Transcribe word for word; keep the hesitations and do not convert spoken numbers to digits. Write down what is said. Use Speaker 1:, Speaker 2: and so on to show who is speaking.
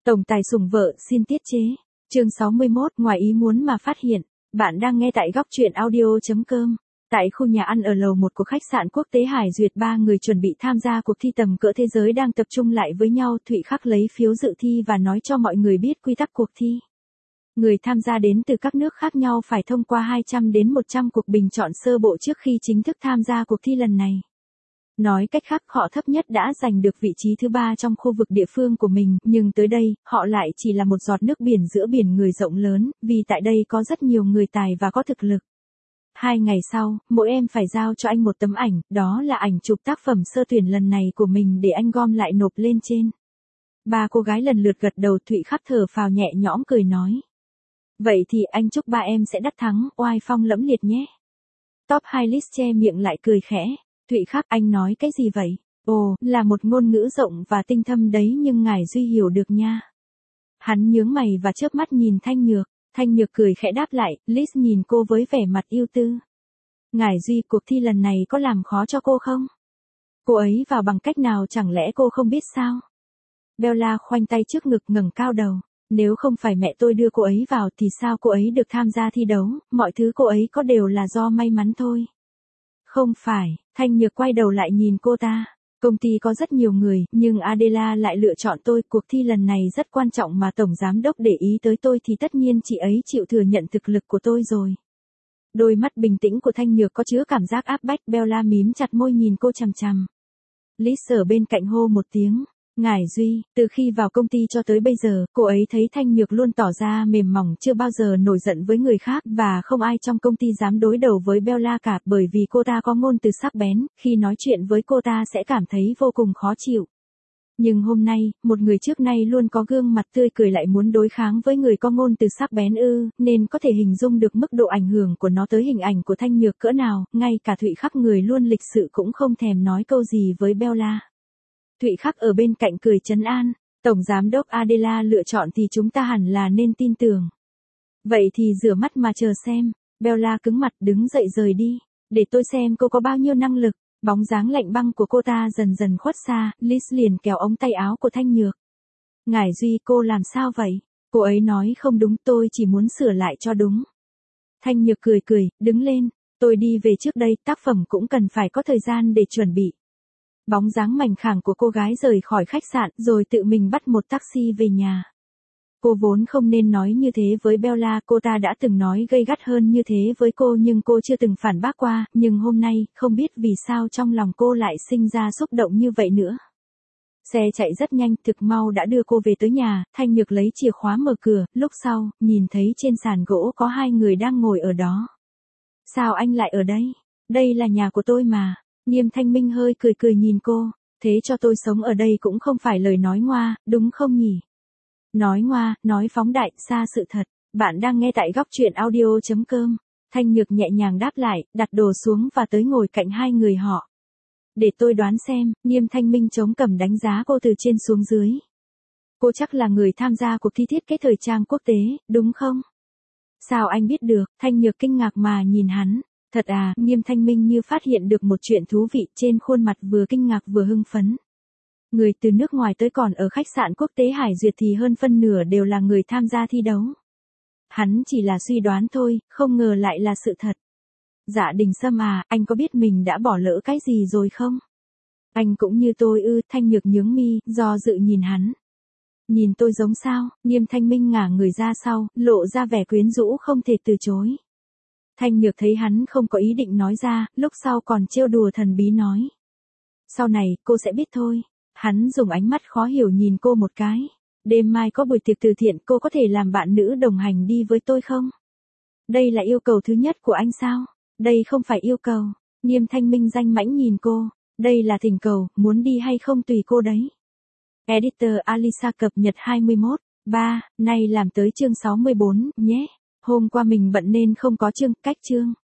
Speaker 1: Tổng tài sủng vợ xin tiết chế. Chương sáu mươi mốt, ngoài ý muốn mà phát hiện. Bạn đang nghe tại góc truyện audio.com. Tại khu nhà ăn ở lầu một của khách sạn quốc tế Hải Duyệt, ba người chuẩn bị tham gia cuộc thi tầm cỡ thế giới đang tập trung lại với nhau. Thụy Khắc lấy phiếu dự thi và nói cho mọi người biết quy tắc cuộc thi. Người tham gia đến từ các nước khác nhau phải thông qua hai trăm đến một trăm cuộc bình chọn sơ bộ trước khi chính thức tham gia cuộc thi lần này. Nói cách khác, họ thấp nhất đã giành được vị trí thứ ba trong khu vực địa phương của mình, nhưng tới đây, họ lại chỉ là một giọt nước biển giữa biển người rộng lớn, vì tại đây có rất nhiều người tài và có thực lực. Hai ngày sau, mỗi em phải giao cho anh một tấm ảnh, đó là ảnh chụp tác phẩm sơ tuyển lần này của mình để anh gom lại nộp lên trên. Ba cô gái lần lượt gật đầu. Thụy Khắc thở phào nhẹ nhõm cười nói. Vậy thì anh chúc ba em sẽ đắc thắng, oai phong lẫm liệt nhé. Top hai list che miệng lại cười khẽ. Thụy Khắc, anh nói cái gì vậy? Ồ, là một ngôn ngữ rộng và tinh thâm đấy, nhưng ngài Duy hiểu được nha. Hắn nhướng mày và chớp mắt nhìn Thanh Nhược. Thanh Nhược cười khẽ đáp lại. Liz nhìn cô với vẻ mặt yêu tư. Ngài Duy, cuộc thi lần này có làm khó cho cô không? Cô ấy vào bằng cách nào, chẳng lẽ cô không biết sao? Bella khoanh tay trước ngực ngẩng cao đầu. Nếu không phải mẹ tôi đưa cô ấy vào thì sao cô ấy được tham gia thi đấu, mọi thứ cô ấy có đều là do may mắn thôi. Không phải. Thanh Nhược quay đầu lại nhìn cô ta. Công ty có rất nhiều người, nhưng Adela lại lựa chọn tôi. Cuộc thi lần này rất quan trọng mà Tổng Giám Đốc để ý tới tôi thì tất nhiên chị ấy chịu thừa nhận thực lực của tôi rồi. Đôi mắt bình tĩnh của Thanh Nhược có chứa cảm giác áp bách. Bella mím chặt môi nhìn cô chằm chằm. Liz ở bên cạnh hô một tiếng. Ngài Duy, từ khi vào công ty cho tới bây giờ, cô ấy thấy Thanh Nhược luôn tỏ ra mềm mỏng, chưa bao giờ nổi giận với người khác, và không ai trong công ty dám đối đầu với Bella cả, bởi vì cô ta có ngôn từ sắc bén, khi nói chuyện với cô ta sẽ cảm thấy vô cùng khó chịu. Nhưng hôm nay, một người trước nay luôn có gương mặt tươi cười lại muốn đối kháng với người có ngôn từ sắc bén ư, nên có thể hình dung được mức độ ảnh hưởng của nó tới hình ảnh của Thanh Nhược cỡ nào. Ngay cả Thụy Khắc, người luôn lịch sự, cũng không thèm nói câu gì với Bella. Thụy Khắc ở bên cạnh cười trấn an. Tổng Giám Đốc Adela lựa chọn thì chúng ta hẳn là nên tin tưởng. Vậy thì rửa mắt mà chờ xem. Bella cứng mặt đứng dậy rời đi. Để tôi xem cô có bao nhiêu năng lực. Bóng dáng lạnh băng của cô ta dần dần khuất xa. Liz liền kéo ống tay áo của Thanh Nhược. Ngài Duy, cô làm sao vậy? Cô ấy nói không đúng, tôi chỉ muốn sửa lại cho đúng. Thanh Nhược cười cười, đứng lên. Tôi đi về trước đây, tác phẩm cũng cần phải có thời gian để chuẩn bị. Bóng dáng mảnh khảnh của cô gái rời khỏi khách sạn rồi tự mình bắt một taxi về nhà. Cô vốn không nên nói như thế với Bella, cô ta đã từng nói gay gắt hơn như thế với cô nhưng cô chưa từng phản bác qua, nhưng hôm nay, không biết vì sao trong lòng cô lại sinh ra xúc động như vậy nữa. Xe chạy rất nhanh, thực mau đã đưa cô về tới nhà. Thanh Nhược lấy chìa khóa mở cửa, lúc sau, nhìn thấy trên sàn gỗ có hai người đang ngồi ở đó. Sao anh lại ở đây? Đây là nhà của tôi mà. Nghiêm Thanh Minh hơi cười cười nhìn cô. Thế cho tôi sống ở đây cũng không phải lời nói ngoa, đúng không nhỉ? Nói ngoa, nói phóng đại, xa sự thật. Bạn đang nghe tại góc truyện audio.com. Thanh Nhược nhẹ nhàng đáp lại, đặt đồ xuống và tới ngồi cạnh hai người họ. Để tôi đoán xem. Nghiêm Thanh Minh chống cằm đánh giá cô từ trên xuống dưới. Cô chắc là người tham gia cuộc thi thiết kế thời trang quốc tế, đúng không? Sao anh biết được? Thanh Nhược kinh ngạc mà nhìn hắn. Thật à? Nghiêm Thanh Minh như phát hiện được một chuyện thú vị, trên khuôn mặt vừa kinh ngạc vừa hưng phấn. Người từ nước ngoài tới còn ở khách sạn quốc tế Hải Duyệt thì hơn phân nửa đều là người tham gia thi đấu. Hắn chỉ là suy đoán thôi, không ngờ lại là sự thật. Dạ Đình Sâm à, anh có biết mình đã bỏ lỡ cái gì rồi không? Anh cũng như tôi ư? Thanh Nhược nhướng mi, do dự nhìn hắn. Nhìn tôi giống sao? Nghiêm Thanh Minh ngả người ra sau, lộ ra vẻ quyến rũ không thể từ chối. Thanh Nhược thấy hắn không có ý định nói ra, lúc sau còn trêu đùa thần bí nói. Sau này, cô sẽ biết thôi. Hắn dùng ánh mắt khó hiểu nhìn cô một cái. Đêm mai có buổi tiệc từ thiện, cô có thể làm bạn nữ đồng hành đi với tôi không? Đây là yêu cầu thứ nhất của anh sao? Đây không phải yêu cầu. Nghiêm Thanh Minh danh mãnh nhìn cô. Đây là thỉnh cầu, muốn đi hay không tùy cô đấy. Editor Alisa cập nhật hai mươi mốt, ba, nay làm tới chương sáu mươi bốn, nhé. Hôm qua mình bận nên không có chương, cách chương.